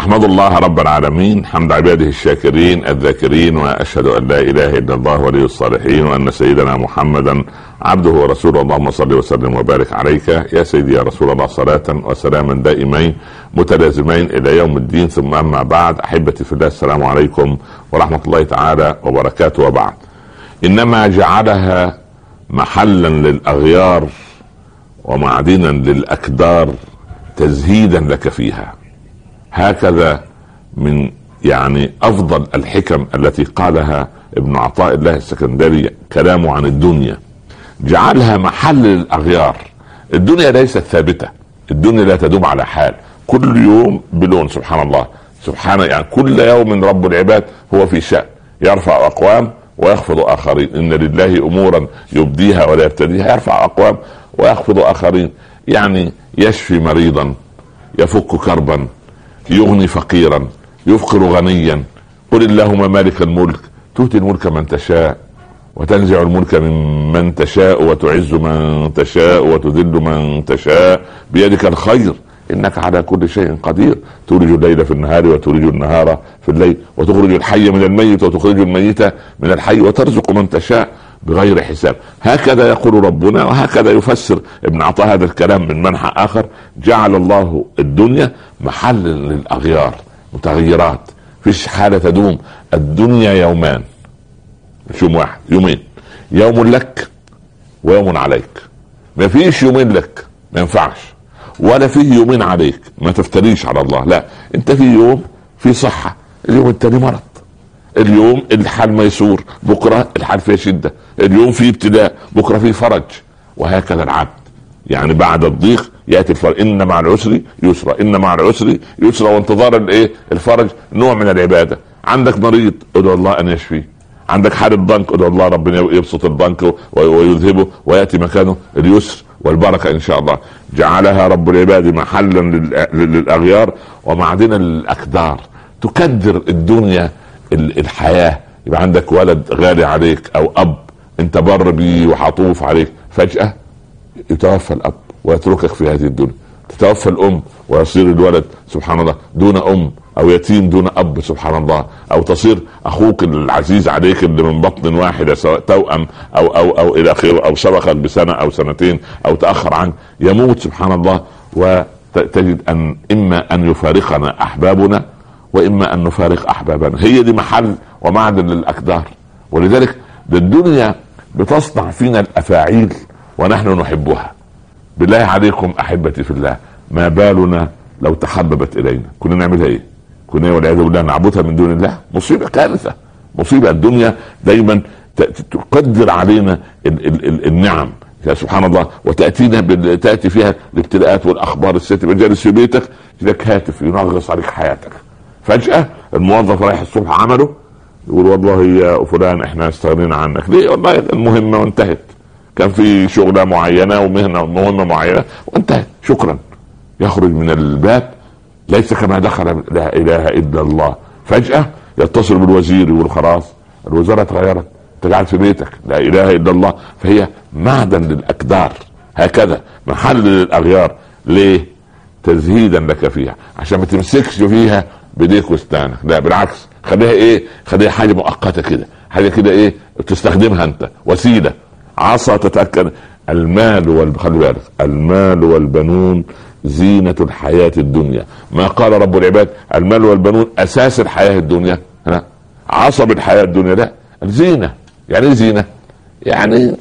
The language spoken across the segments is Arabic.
احمد الله رب العالمين حمد عباده الشاكرين الذاكرين، واشهد ان لا اله الا الله ولي الصالحين، وان سيدنا محمدا عبده ورسوله. اللهم صل وسلم وبارك عليك يا سيدي يا رسول الله، صلاة وسلاما دائمين متلازمين الى يوم الدين. ثم اما بعد، احبتي في الله، السلام عليكم ورحمة الله تعالى وبركاته. وبعد، انما جعلها محلا للاغيار ومعدنا للاكدار تزهيدا لك فيها. هكذا من افضل الحكم التي قالها ابن عطاء الله السكندري كلامه عن الدنيا. جعلها محل للاغيار. الدنيا ليست ثابته، الدنيا لا تدوم على حال، كل يوم بلون. سبحان الله، سبحان كل يوم رب العباد هو في شأن، يرفع اقوام ويخفض اخرين. ان لله امورا يبديها ولا يبتديها، يرفع اقوام ويخفض اخرين. يشفي مريضا، يفك كربا، يغني فقيرا، يفقر غنيا. قل اللهم مالك الملك تؤتي الملك من تشاء وتنزع الملك من تشاء وتعز من تشاء وتذل من تشاء، بيدك الخير انك على كل شيء قدير. تولج الليل في النهار وتولج النهار في الليل، وتخرج الحي من الميت وتخرج الميت من الحي، وترزق من تشاء بغير حساب. هكذا يقول ربنا، وهكذا يفسر ابن عطاء هذا الكلام من منحى اخر. جعل الله الدنيا محل للاغيار، متغيرات، فيش حالة تدوم. الدنيا يومان، مش يوم واحد، يومين. يوم لك ويوم عليك. ما فيش يومين لك، ما ينفعش، ولا فيه يومين عليك. ما تفتريش على الله، لا، انت في يوم في صحة، اليوم التاني مرض، اليوم الحال ميسور، بكرة الحال فيه شدة، اليوم فيه ابتلاء، بكرة فيه فرج. وهكذا العبد، بعد الضيق يأتي الفرج. إن مع العسر يسرا، إن مع العسر يسرا. وانتظار الفرج نوع من العبادة. عندك مريض، ادعو الله أن يشفيه. عندك حالة ضنك، ادعو الله ربنا يبسط الضنك ويذهبه، ويأتي مكانه اليسر والبركة إن شاء الله. جعلها رب العباد محلا للأغيار ومعدنا للأكدار. تكدر الدنيا الحياة. يبقى عندك ولد غالي عليك، أو أب أنت بر بيه وحطوف عليك، فجأة يتوفى الأب ويتركك في هذه الدنيا. تتوفى الأم ويصير الولد سبحان الله دون أم، أو يتيم دون أب سبحان الله. أو تصير أخوك العزيز عليك اللي من بطن واحدة، سواء توأم أو إلى آخره، أو سبقك بسنة أو سنتين أو تأخر عنك، يموت سبحان الله. وتجد أن إما أن يفارقنا أحبابنا، وإما أن نفارق أحبابنا. هي دي محل ومعدن للأكدار. ولذلك الدنيا بتصنع فينا الأفاعيل ونحن نحبها. بالله عليكم أحبتي في الله، ما بالنا لو تحببت إلينا؟ كنا نعملها إيه؟ كنا والعياذ بالله نعبدها من دون الله. مصيبة، كارثة، مصيبة. الدنيا دايما تقدر علينا النعم سبحان الله، تأتي فيها الابتلاءات والأخبار. الست جالس في بيتك، لك هاتف ينغص عليك حياتك. فجأة الموظف رايح الصبح عمله، يقول والله يا فلان احنا استغنينا عنك. ليه؟ والله المهمة وانتهت، كان في شغلة معينة ومهنة مهمة معينة وانتهت، شكرا. يخرج من الباب ليس كما دخل. لا اله الا الله. فجأة يتصل بالوزير يقول خلاص الوزارة اتغيرت، تقعد في بيتك. لا اله الا الله. فهي معدن للاكدار، هكذا محل للاغيار. ليه؟ تزهيدا لك فيها، عشان ما تمسكش فيها بديك وستانك. لا بالعكس، خليها حاجة مؤقتة كده، حاجة كده تستخدمها انت، وسيلة، عصا تتأكد. خلي بالك، المال والبنون زينة الحياة الدنيا. ما قال رب العباد المال والبنون أساس الحياة الدنيا، عصب الحياة الدنيا. لا، الزينة. يعني ايه زينة؟ يعني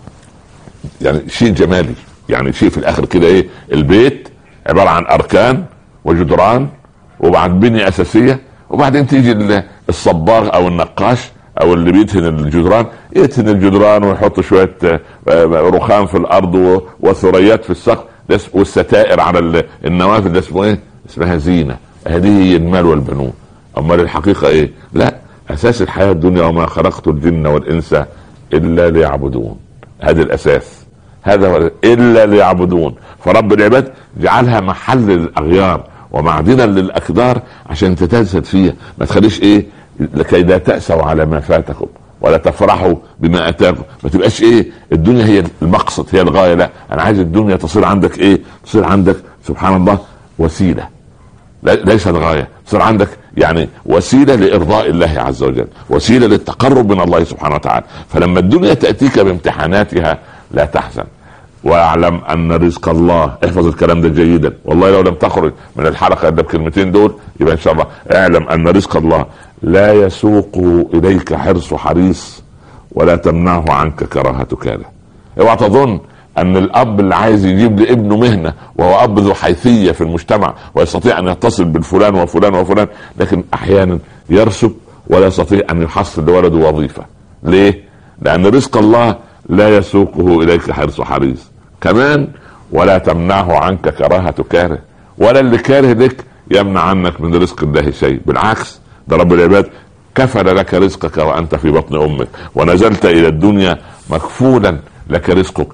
شيء جمالي، شيء في الآخر كده. البيت عبارة عن أركان وجدران وبعد بنية أساسية، وبعدين تيجي الصباغ أو النقاش او اللي بيدهن الجدران، يدهن الجدران ويحط شوية رخام في الارض وثريات في السقف، والستائر على النوافذ. ده اسمه اسمها زينة. هذه هي المال والبنون. اما الحقيقة لا، اساس الحياة الدنيا وما خلقت الجن والانس الا ليعبدون. هذا الاساس، هذا هو الا ليعبدون. فرب العباد جعلها محل للاغيار ومعدنا للاكدار عشان تتجسد فيها. ما تخليش لكي لا تأسوا على ما فاتكم ولا تفرحوا بما اتاكم. ما تبقاش الدنيا هي المقصد، هي الغاية. لا، انا عايز الدنيا تصير عندك تصير عندك سبحان الله وسيلة ليست غايه، صار عندك يعني وسيله لارضاء الله عز وجل، وسيله للتقرب من الله سبحانه وتعالى. فلما الدنيا تاتيك بامتحاناتها لا تحزن، واعلم ان رزق الله، احفظ الكلام ده جيدا، والله لو لم تخرج من الحلقه الا بكلمتين دول يبقى ان شاء الله اعلم ان رزق الله لا يسوق اليك حرص حريص ولا تمنعه عنك كراهه كاره. اوعى تظن ان الاب اللي عايز يجيب لابنه مهنه وهو اب ذو حيثيه في المجتمع ويستطيع ان يتصل بالفلان وفلان وفلان، لكن احيانا يرسب ولا يستطيع ان يحصل لولده وظيفه. ليه؟ لان رزق الله لا يسوقه اليك حرص حريص، كمان ولا تمنعه عنك كراهه كاره، ولا اللي كاره لك يمنع عنك من رزق الله شيء، بالعكس ده رب العباد كفل لك رزقك وانت في بطن امك، ونزلت الى الدنيا مكفولا لك رزقك،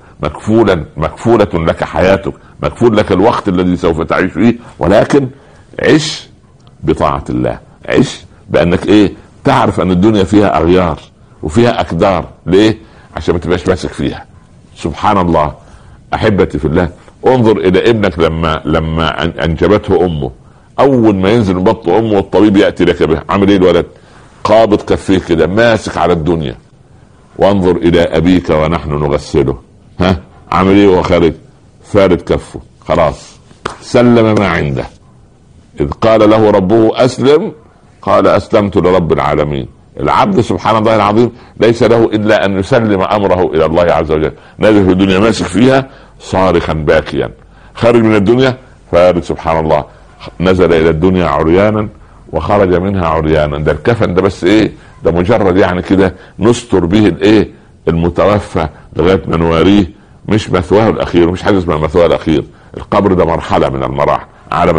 مكفولة لك حياتك، مكفول لك الوقت الذي سوف تعيش فيه. ولكن عش بطاعة الله، عش بانك تعرف ان الدنيا فيها اغيار وفيها اكدار. ليه؟ عشان ما تبقاش ماسك فيها. سبحان الله احبتي في الله، انظر الى ابنك لما انجبته امه، اول ما ينزل من بطن امه والطبيب ياتي لك به، عامل ايه الولد؟ قابض كفيه كده ماسك على الدنيا. وانظر الى ابيك ونحن نغسله، عامل ايه وهو خارج؟ فارد كفه، خلاص سلم ما عنده. اذ قال له ربه اسلم قال اسلمت لرب العالمين. العبد سبحان الله العظيم ليس له الا ان يسلم امره الى الله عز وجل. نازل في الدنيا ماسك فيها صارخا باكيا، خارج من الدنيا فارد سبحان الله. نزل الى الدنيا عريانا وخرج منها عريانا. ده الكفن ده بس ده مجرد يعني كده نستر به المتوفى لغايه ما نواريه، مش مثواه الاخير، مش حاجه اسمها مثواه الاخير. القبر ده مرحله من المراحل، عالم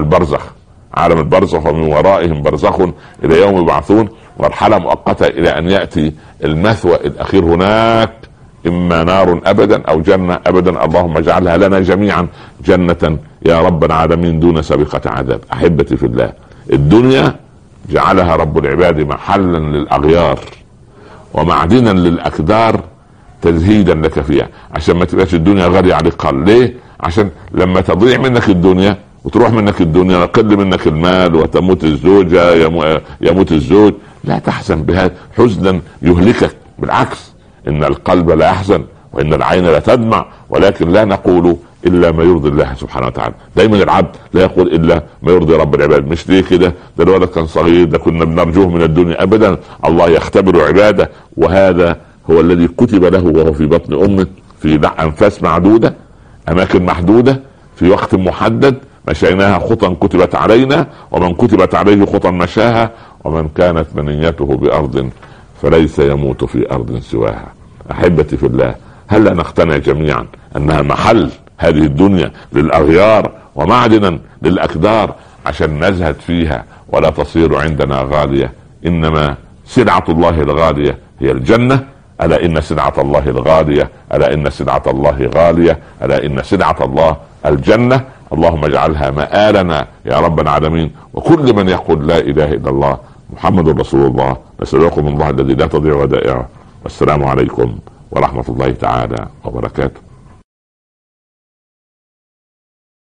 البرزخ ومن ورائهم برزخ الى يوم يبعثون، مرحله مؤقته الى ان ياتي المثوى الاخير. هناك اما نار ابدا او جنه ابدا، اللهم اجعلها لنا جميعا جنه يا رب العالمين دون سابقه عذاب. احبتي في الله، الدنيا جعلها رب العباد محلا للاغيار ومعدنا للاكدار تزهيدا لك فيها، عشان ما تبقاش الدنيا غالية عليك. قال ليه؟ عشان لما تضيع منك الدنيا وتروح منك الدنيا ويقل منك المال وتموت الزوجة يموت الزوج، لا تحزن بهذا حزنا يهلكك. بالعكس ان القلب لا يحزن وان العين لا تدمع، ولكن لا نقول الا ما يرضي الله سبحانه وتعالى. دايما العبد لا يقول الا ما يرضي رب العباد. مش ليه كده؟ ده الولد كان صغير، ده كنا بنرجوه من الدنيا. ابدا، الله يختبر عباده، وهذا هو الذي كتب له وهو في بطن امه في انفاس معدوده، اماكن محدوده، في وقت محدد مشيناها خطا كتبت علينا، ومن كتبت عليه خطا مشاها، ومن كانت منيته بارض فليس يموت في ارض سواها. احبتي في الله، هل نقتنع جميعا انها محل هذه الدنيا للاغيار ومعدنا للاكدار عشان نزهد فيها ولا تصير عندنا غاليه؟ انما سلعه الله الغاليه هي الجنه. ألا إن سلعة الله الغالية، ألا إن سلعة الله غالية، ألا إن سلعة الله الجنة. اللهم اجعلها مآلنا يا رب العالمين. وكل من يقول لا إله إلا الله محمد رسول الله، نسألكم الله الذي لا تضيع ودائعه. والسلام عليكم ورحمة الله تعالى وبركاته.